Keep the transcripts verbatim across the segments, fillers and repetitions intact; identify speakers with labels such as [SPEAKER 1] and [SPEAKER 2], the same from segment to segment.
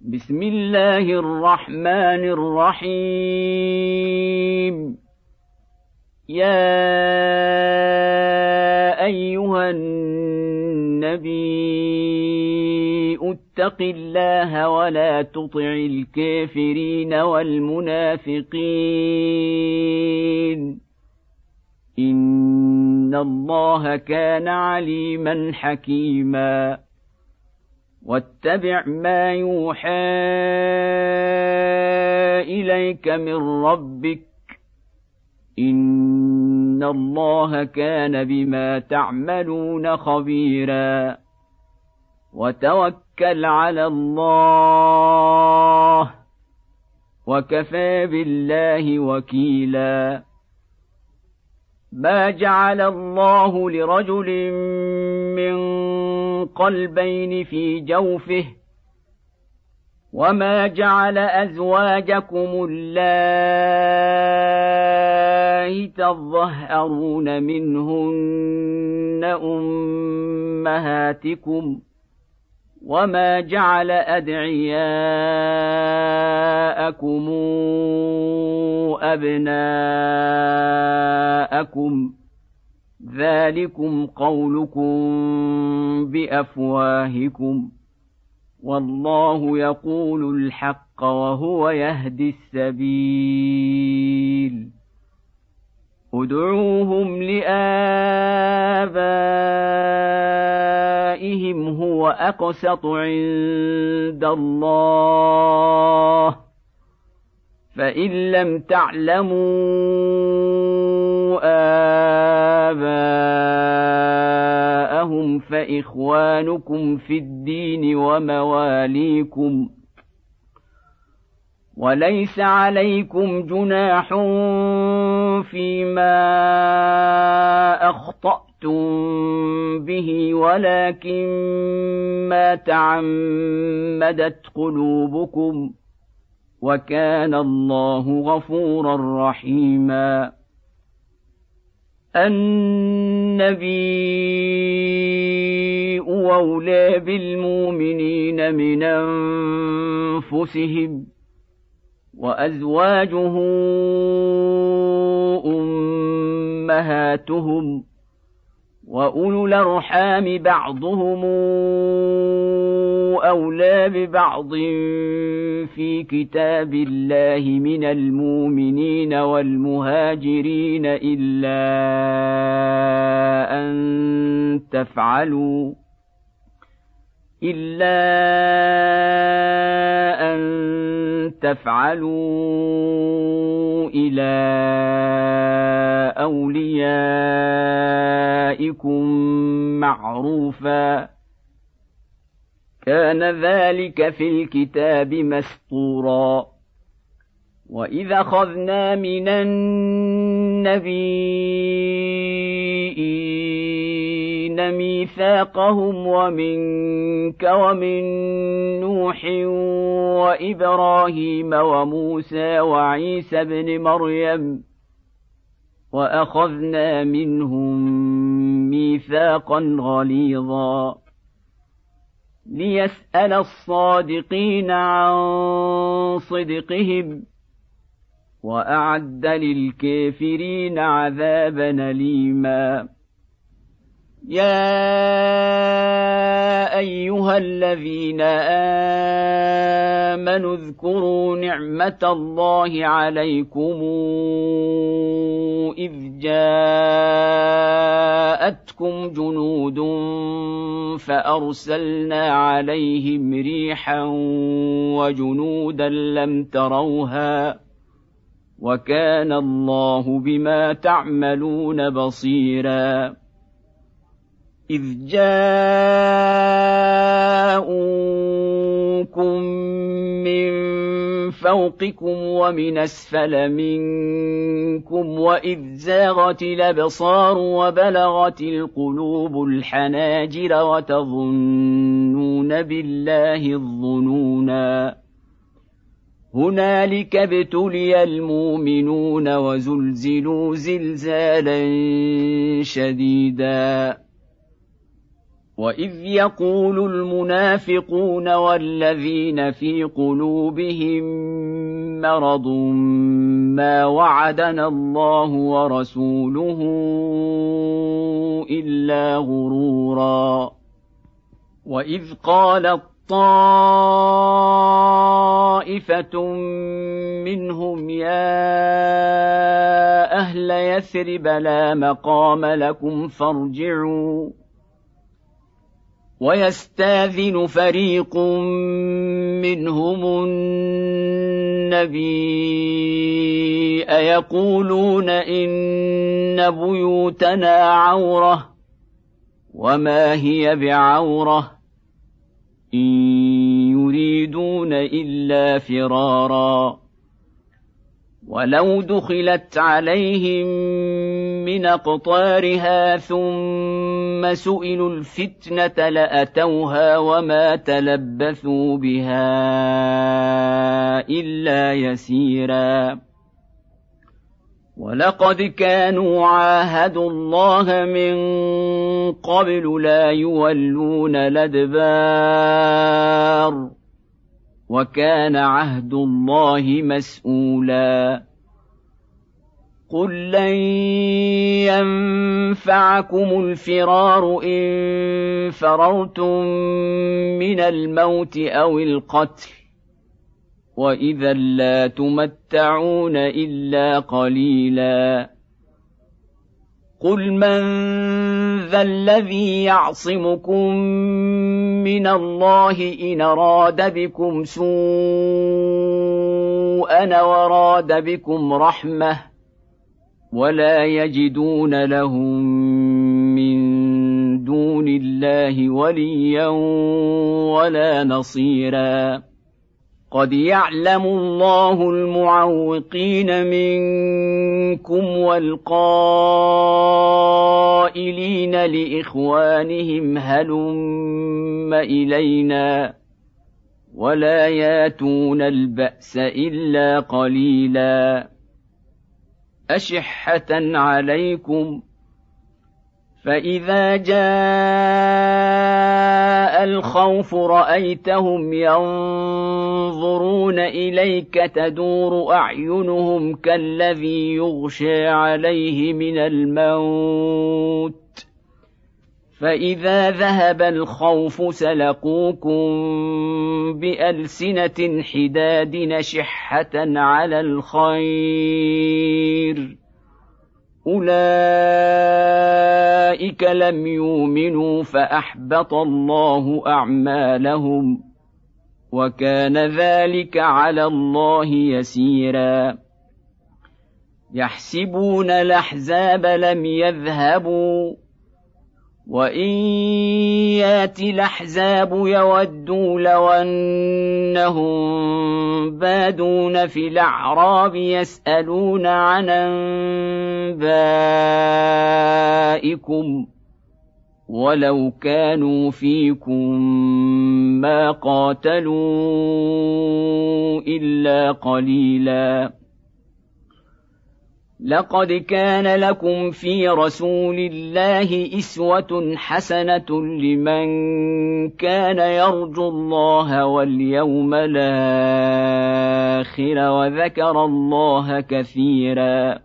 [SPEAKER 1] بسم الله الرحمن الرحيم. يا أيها النبي اتق الله ولا تطع الكافرين والمنافقين إن الله كان عليما حكيما. واتبع ما يوحى إليك من ربك إن الله كان بما تعملون خبيرا. وتوكل على الله وكفى بالله وكيلا. ما جعل الله لرجل من قلبين في جوفه وما جعل أزواجكم اللائي تظاهرون منهن أمهاتكم وما جعل أدعياءكم أبناءكم ذلكم قولكم بأفواهكم والله يقول الحق وهو يهدي السبيل. ادعوهم لآبائهم هو أقسط عند الله فإن لم تعلموا آباءهم فإخوانكم في الدين ومواليكم وليس عليكم جناح فيما أخطأتم به ولكن ما تعمدت قلوبكم وكان الله غفورا رحيما. النبي أولى بالمؤمنين من أنفسهم وأزواجه أمهاتهم وأولو الأرحام بعضهم أولى ببعض في كتاب الله من المؤمنين والمهاجرين إلا أن تفعلوا إلا أن تفعلوا إلى أوليائكم معروفا كان ذلك في الكتاب مسطورا. وإذا أخذنا من النبيين ميثاقهم ومنك ومن نوح وإبراهيم وموسى وعيسى ابن مريم وأخذنا منهم ميثاقا غليظا ليسأل الصادقين عن صدقهم وأعد للكافرين عذابا أليما. يا أيها الذين آمنوا اذكروا نعمة الله عليكم إذ جاءتكم جنود فأرسلنا عليهم ريحا وجنودا لم تروها وكان الله بما تعملون بصيرا. إذ جاءوكم من فوقكم ومن أسفل منكم وإذ زاغت الأبصار وبلغت القلوب الحناجر وتظنون بالله الظنونا هنالك ابتلي المؤمنون وزلزلوا زلزالا شديدا وإذ يقول المنافقون والذين في قلوبهم مرض ما وعدنا الله ورسوله إلا غرورا وإذ قالت طائفة منهم يا أهل يثرب لا مقام لكم فارجعوا ويستاذن فريق منهم النبي يقولون إن بيوتنا عورة وما هي بعورة إن يريدون إلا فرارا ولو دخلت عليهم من أقطارها ثم سئلوا الفتنة لأتوها وما تلبثوا بها إلا يسيرا ولقد كانوا عاهدوا الله من قبل لا يولون الأدبار وكان عهد الله مسؤولا قل لن ينفعكم الفرار إن فررتم من الموت أو القتل وإذا لا تمتعون إلا قليلا قل من ذا الذي يعصمكم من الله إن أراد بكم سوءا وراد بكم رحمة ولا يجدون لهم من دون الله وليا ولا نصيرا قد يعلم الله المعوقين منكم والقائلين لإخوانهم هلم إلينا ولا ياتون البأس إلا قليلا أشحة عليكم فإذا جاء الخوف رأيتهم ينظرون إليك تدور أعينهم كالذي يغشى عليه من الموت فإذا ذهب الخوف سلقوكم بألسنة حداد نشحة على الخير أولئك لم يؤمنوا فأحبط الله أعمالهم وكان ذلك على الله يسيرا يحسبون الأحزاب لم يذهبوا وإن يأتي الأحزاب يودوا لو أنهم بادون في الأعراب يسألون عن أنبائكم ولو كانوا فيكم ما قاتلوا إلا قليلا لقد كان لكم في رسول الله أسوة حسنة لمن كان يرجو الله واليوم الآخر وذكر الله كثيرا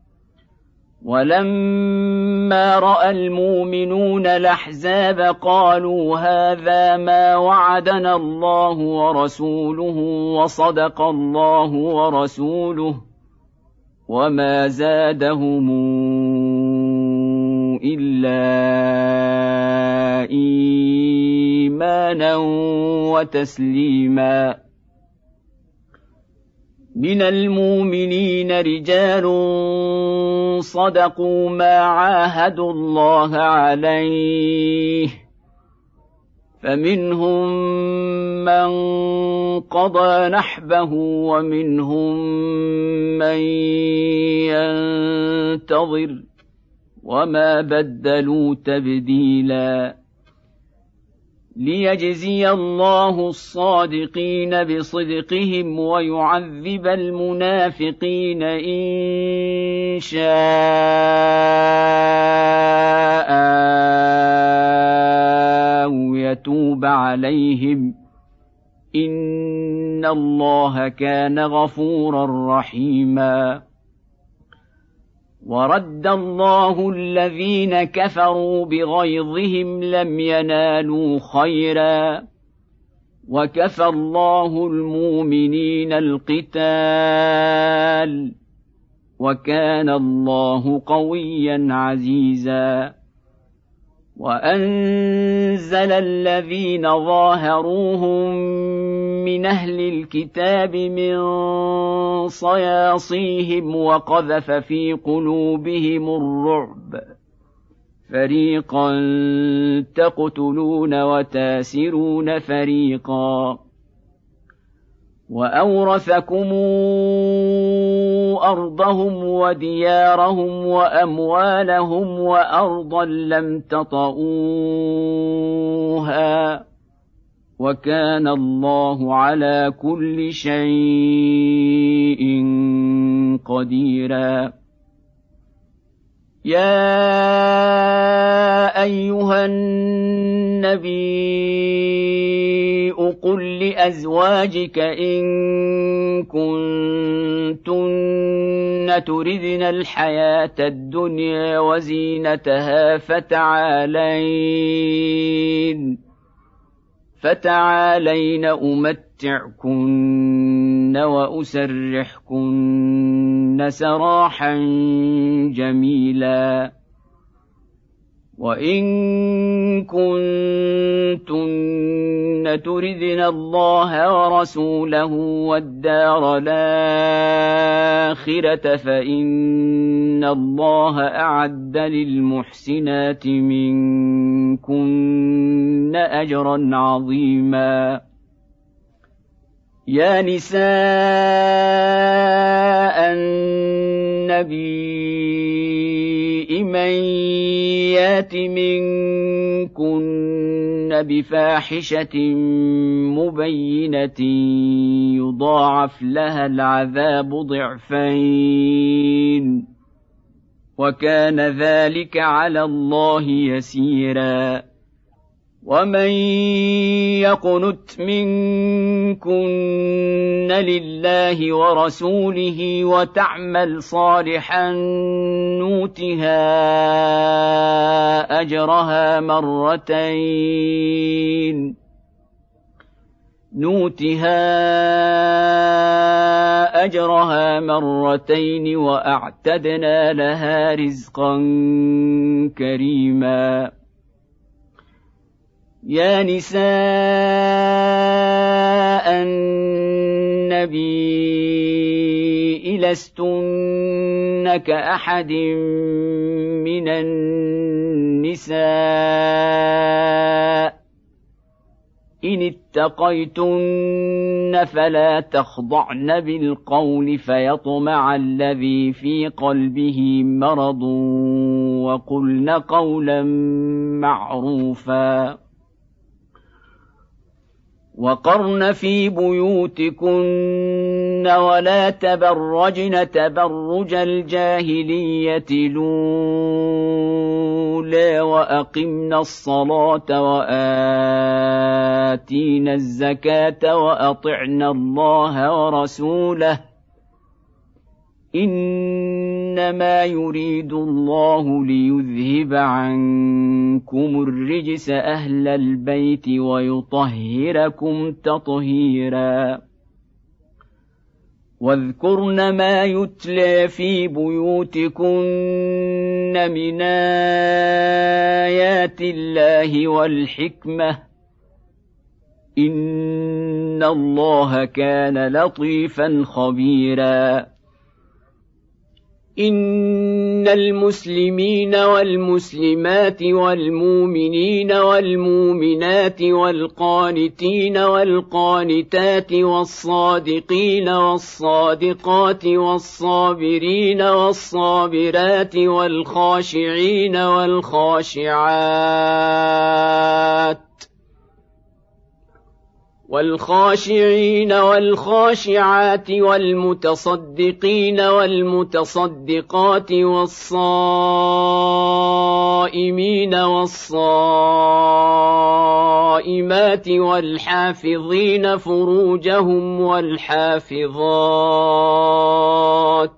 [SPEAKER 1] ولما رأى المؤمنون الأحزاب قالوا هذا ما وعدنا الله ورسوله وصدق الله ورسوله وما زادهم إلا إيمانا وتسليما من المؤمنين رجال صدقوا ما عاهدوا الله عليه فمنهم من قضى نحبه ومنهم من ينتظر وما بدلوا تبديلا ليجزي الله الصادقين بصدقهم ويعذب المنافقين إن شاء أو يتوب عليهم إن الله كان غفورا رحيما. ورد الله الذين كفروا بغيظهم لم ينالوا خيرا وكفى الله المؤمنين القتال وكان الله قويا عزيزا. وأنزل الذين ظاهروهم من أهل الكتاب من صياصيهم وقذف في قلوبهم الرعب فريقا تقتلون وتاسرون فريقا وأورثكم أرضهم وديارهم وأموالهم وأرضا لم تطئوها وكان الله على كل شيء قديرا. يا أيها النبي قل لأزواجك إن كنتن تردن الحياة الدنيا وزينتها فتعالين فتعالين أمتعكن وأسرحكن سراحا جميلا. وإن كنتن تردن الله ورسوله والدار الآخرة فإن الله أعد للمحسنات منكن أجرا عظيما. يا نساء النبي من يات منكن بفاحشة مبينة يضاعف لها العذاب ضعفين وكان ذلك على الله يسيرا. ومن يقنت منكن لله ورسوله وتعمل صالحا نؤتها أجرها مرتين نؤتها أجرها مرتين وأعتدنا لها رزقا كريما. يا نساء النبي لستن كأحد من النساء إن اتقيتن فلا تخضعن بالقول فيطمع الذي في قلبه مرض وقلن قولا معروفا. وقرن في بيوتكن ولا تبرجن تبرج الجاهلية الأولى وأقمنا الصلاة وآتينا الزكاة وأطعنا الله ورسوله إنما يريد الله ليذهب عنكم الرجس أهل البيت ويطهركم تطهيرا. واذكرن ما يتلى في بيوتكن من آيات الله والحكمة إن الله كان لطيفا خبيرا. إن المسلمين والمسلمات والمؤمنين والمؤمنات والقانتين والقانتات والصادقين والصادقات والصابرين والصابرات والخاشعين والخاشعات والخاشعين والخاشعات والمتصدقين والمتصدقات والصائمين والصائمين والصائمات والحافظين فروجهم والحافظات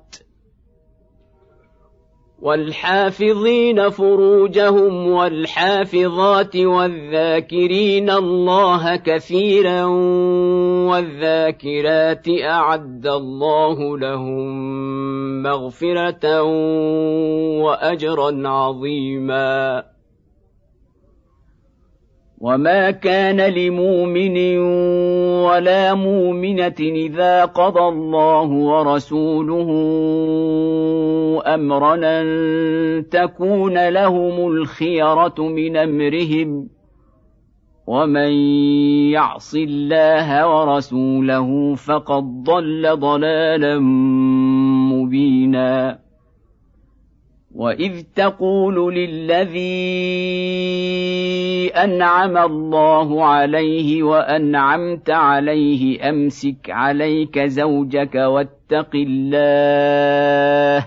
[SPEAKER 1] والحافظين فروجهم والحافظات والذاكرين الله كثيرا والذاكرات أعد الله لهم مغفرة وأجرا عظيما. وما كان لمؤمن ولا مؤمنة إذا قضى الله ورسوله أمرا أن تكون لهم الخيرة من أمرهم ومن يعص الله ورسوله فقد ضل ضلالا مبينا. وإذ تقول للذي أنعم الله عليه وأنعمت عليه أمسك عليك زوجك واتق الله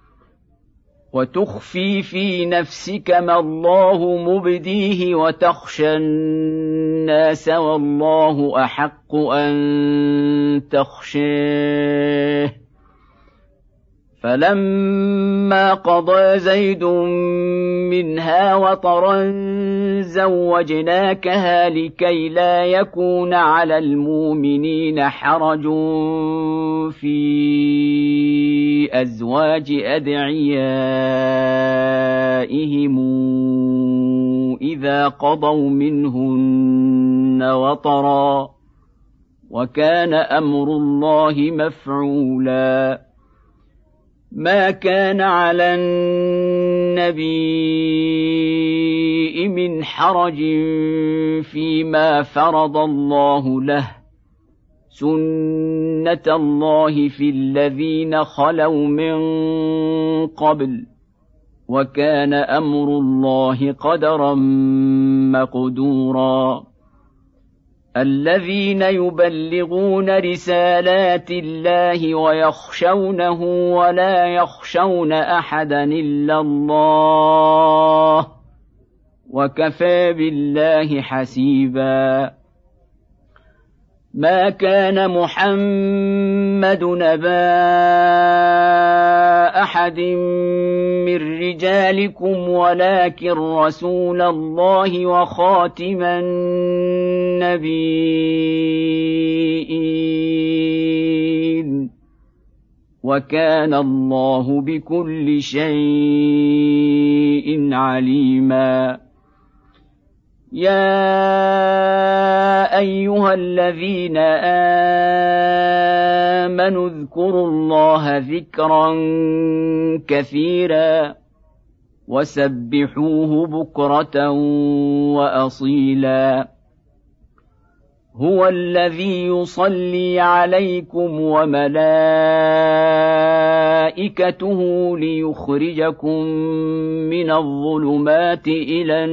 [SPEAKER 1] وتخفي في نفسك ما الله مبديه وتخشى الناس والله أحق أن تخشاه. فلما قضى زيد منها وطرا زوجناكها لكي لا يكون على المؤمنين حرج في أزواج أدعيائهم إذا قضوا منهن وطرا وكان أمر الله مفعولا. ما كان على النبي من حرج فيما فرض الله له سنة الله في الذين خلوا من قبل وكان أمر الله قدرا مقدورا. الذين يبلغون رسالات الله ويخشونه ولا يخشون أحدا إلا الله وكفى بالله حسيبا. ما كان محمد نبا أحد من رجالكم ولكن رسول الله وخاتم النبيين وكان الله بكل شيء عليما. يا أيها الذين آمنوا اذكروا الله ذكرا كثيرا وسبحوه بكرة وأصيلا. هو الذي يصلي عليكم وملائكته ليخرجكم من الظلمات إلى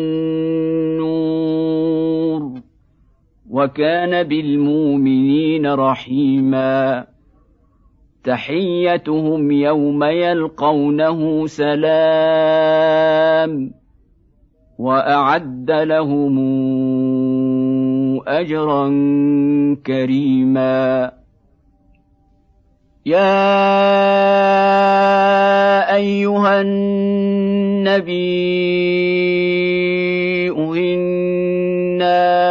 [SPEAKER 1] النور وكان بالمؤمنين رحيما. تحيتهم يوم يلقونه سلام وأعد لهم أجرا كريما. يا أيها النبي إنا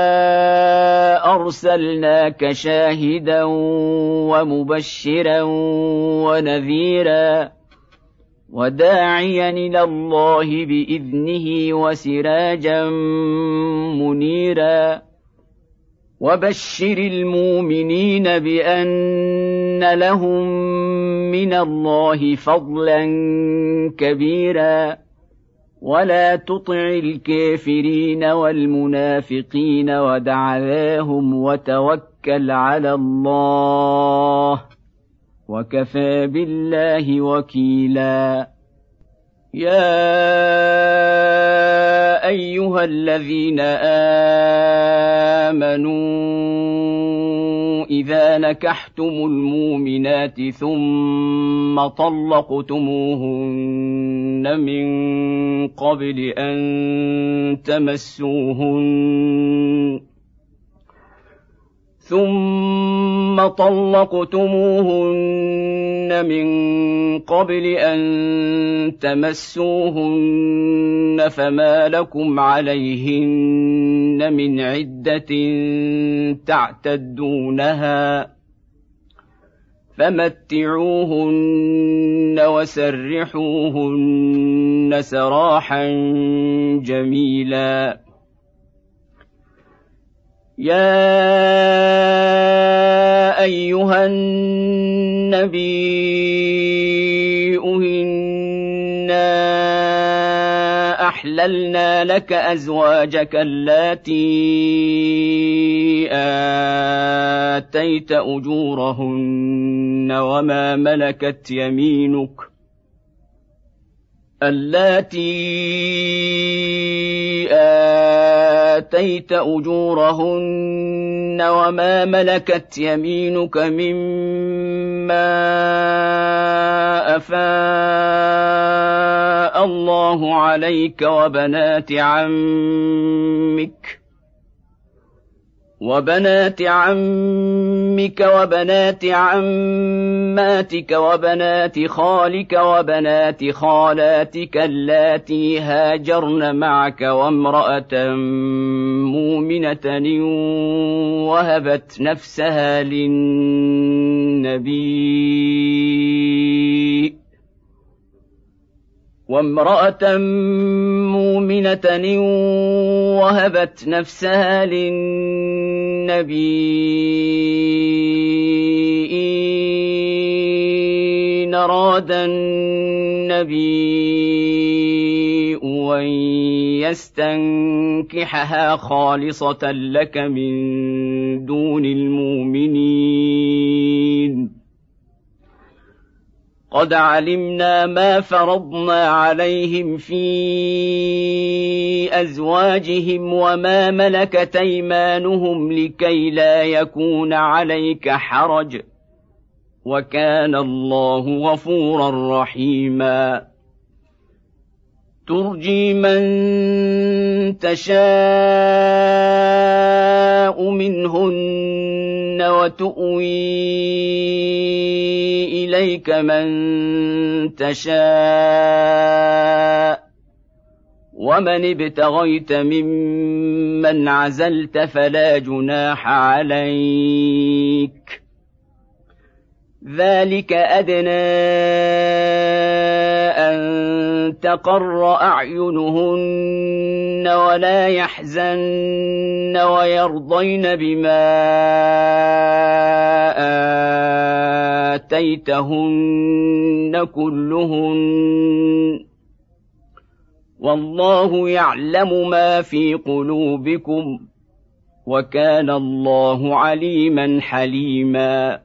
[SPEAKER 1] أرسلناك شاهدا ومبشرا ونذيرا وداعيا إلى الله بإذنه وسراجا منيرا. وبشر المؤمنين بأن لهم من الله فضلا كبيرا ولا تطع الكافرين والمنافقين ودع ذاهم وتوكل على الله وكفى بالله وكيلا. يا أيها الذين آمنوا إذا نكحتم المؤمنات ثم طلقتموهن هاجرن من قبل أن تمسوهن ثم طلقتموهن من قبل أن تمسوهن فما لكم عليهن من عدة تعتدونها فمتعوهن وسرحوهن سراحا جميلا. يا أيها النبي إنا أحللنا لك أزواجك اللاتي آتيت أجورهن وما ملكت يمينك اللاتي آتيت أجورهن وما ملكت يمينك مما أفاء الله عليك وبنات عمك وبنات عمك وبنات عماتك وبنات خالك وبنات خالاتك اللاتي هاجرن معك وامرأة مؤمنة وهبت نفسها للنبي وامرأة مؤمنة وهبت نفسها للنبي إن أراد النبي أن يستنكحها خالصة لك من دون المؤمنين قد علمنا ما فرضنا عليهم في أزواجهم وما ملكت أيمانهم لكي لا يكون عليك حرج وكان الله غفورا رحيما. ترجي من تشاء منهن وتؤوي إليك من تشاء ومن ابتغيت ممن عزلت فلا جناح عليك ذلك أدنى أن تقر أعينهن ولا يحزن ويرضين بما آتيتهن كلهن والله يعلم ما في قلوبكم وكان الله عليما حليما.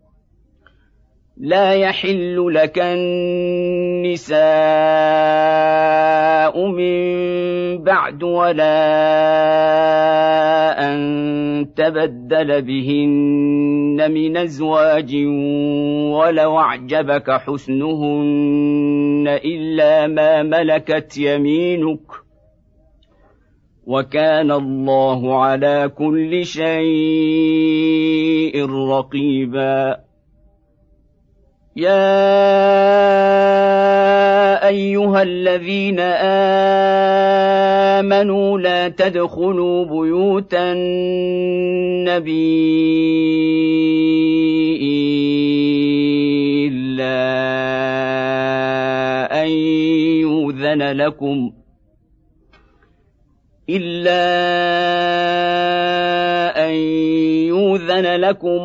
[SPEAKER 1] لا يحل لك النساء من بعد ولا أن تبدل بهن من أزواج ولو أعجبك حسنهن إلا ما ملكت يمينك وكان الله على كل شيء رقيبا. يا أيها الذين آمنوا لا تدخلوا بيوت النبي إلا أن يؤذن لكم إلا أن يؤذن لكم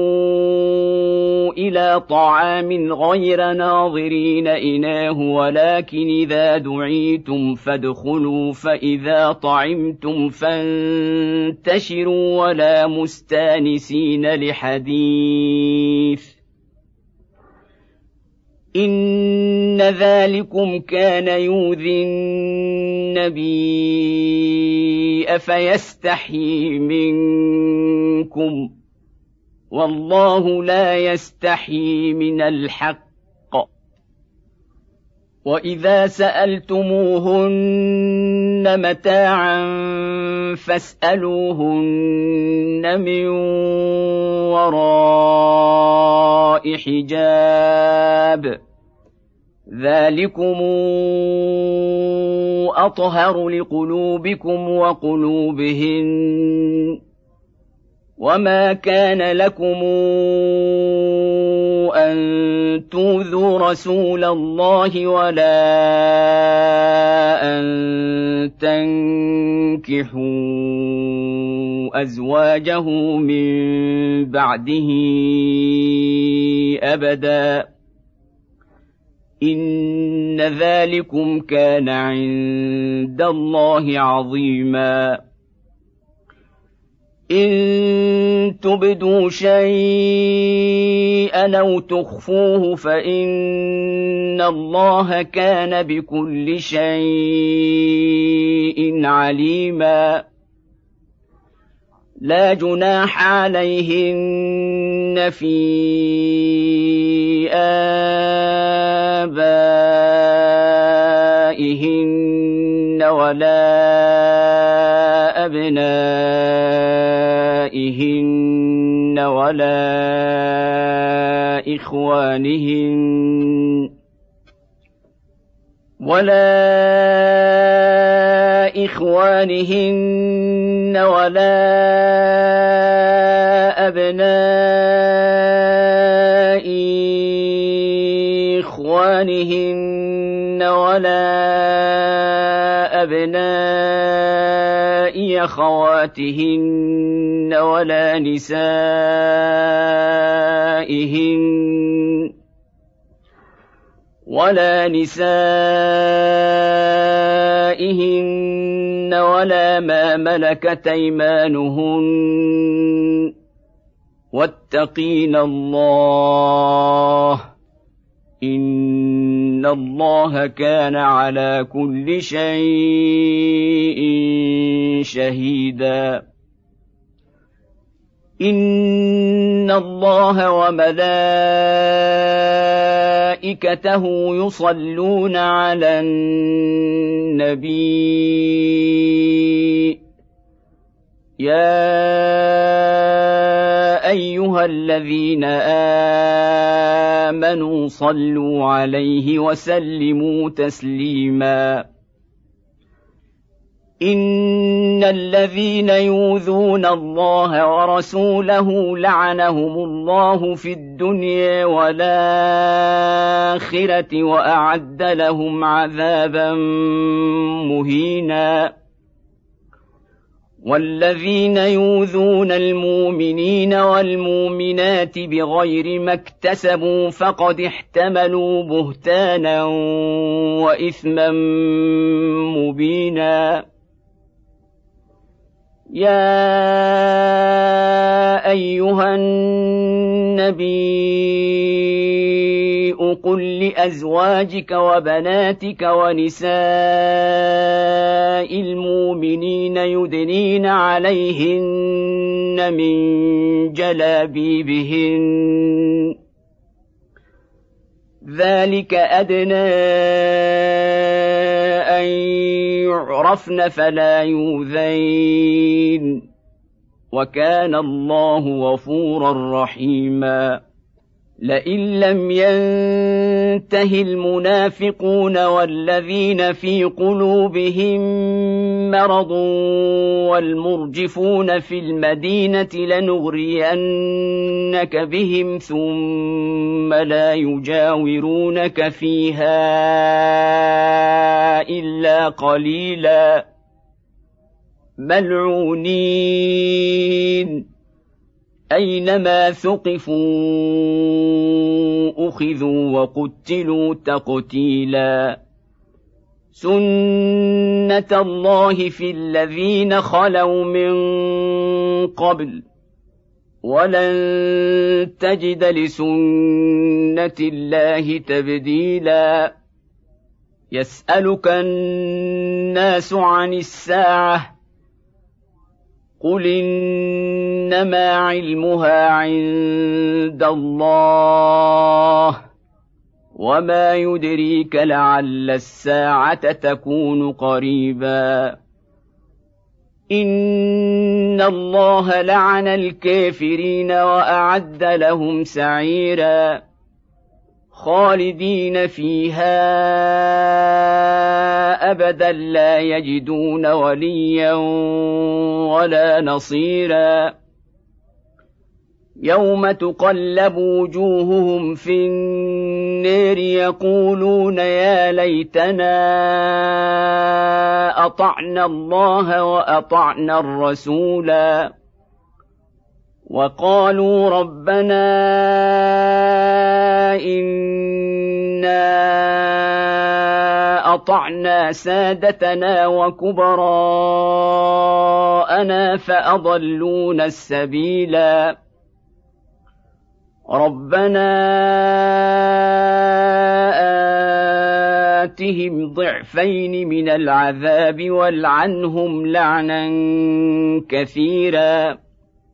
[SPEAKER 1] إلى طعام غير ناظرين إناه ولكن إذا دعيتم فادخلوا فإذا طعمتم فانتشروا ولا مستانسين لحديث إن ذلكم كان يؤذي النبي أفيستحيي منكم والله لا يستحيي من الحق وإذا سألتموهن متاعا فاسألوهن من وراء حجاب ذلكم أطهر لقلوبكم وقلوبهن وما كان لكم أن تؤذوا رسول الله ولا أن تنكحوا أزواجه من بعده أبدا إن ذلكم كان عند الله عظيما إن تبدوا شيئا أو تخفوه فإن الله كان بكل شيء عليما لا جناح عليهن في آبائهن ولا أبنائهن ولا إخوانهن ولا إخوانهن ولا أبناء إخوانهن ولا أبناء أخواتهن ولا نسائهن ولا نسائهن ولا ما ملكت أيمانهن واتقين الله إن الله كان على كل شيء شهيدا إن الله وملائكته يصلون على النبي يا أيها الذين آمنوا صلوا عليه وسلموا تسليما إن الذين يؤذون الله ورسوله لعنهم الله في الدنيا والآخرة وأعد لهم عذابا مهينا والذين يؤذون المؤمنين والمؤمنات بغير ما اكتسبوا فقد احتملوا بهتانا وإثما مبينا يا أيها النبي قل لأزواجك وبناتك ونساء المؤمنين يدنين عليهن من جلابيبهن ذلك أدنى أن يعرفن فلا يؤذين وكان الله غفورا رحيما لئن لم ينته المنافقون والذين في قلوبهم مرض والمرجفون في المدينة لنغرينك بهم ثم لا يجاورونك فيها إلا قليلا ملعونين أينما ثقفوا أخذوا وقتلوا تقتيلا سنة الله في الذين خلوا من قبل ولن تجد لسنة الله تبديلا يسألك الناس عن الساعة قل إنما علمها عند الله وما يدريك لعل الساعة تكون قريبا إن الله لعن الكافرين وأعد لهم سعيرا خالدين فيها أبدا لا يجدون وليا ولا نصيرا يوم تقلب وجوههم في النار يقولون يا ليتنا أطعنا الله وأطعنا الرسولا وقالوا ربنا إنا أطعنا سادتنا وكبراءنا فأضلونا السبيلا ربنا آتهم ضعفين من العذاب والعنهم لعنا كثيرا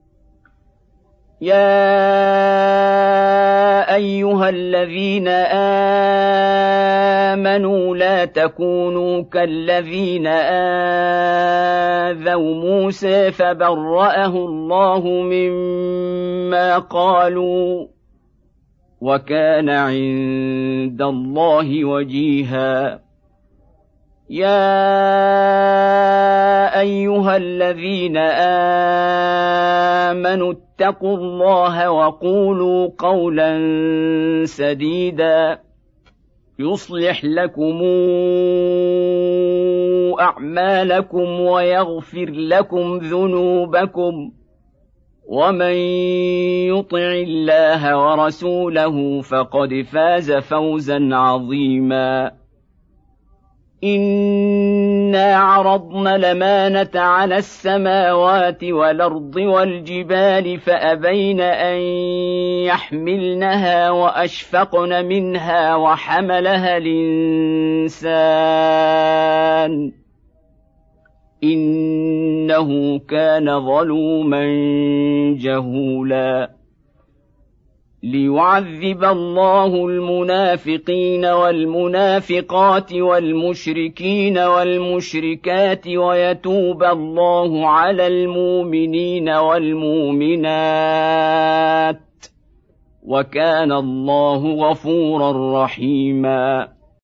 [SPEAKER 1] يا أيها الذين آمنوا لا تكونوا كالذين آذوا موسى فبرأه الله مما قالوا وكان عند الله وجيها يا أيها الذين آمنوا اتقوا الله وقولوا قولا سديدا يصلح لكم أعمالكم ويغفر لكم ذنوبكم ومن يطع الله ورسوله فقد فاز فوزا عظيما إنا عرضنا الأمانة على السماوات والأرض والجبال فأبين أن يحملنها وأشفقن منها وحملها الإنسان إنه كان ظلوما جهولا ليعذب الله المنافقين والمنافقات والمشركين والمشركات ويتوب الله على المؤمنين والمؤمنات وكان الله غفورا رحيما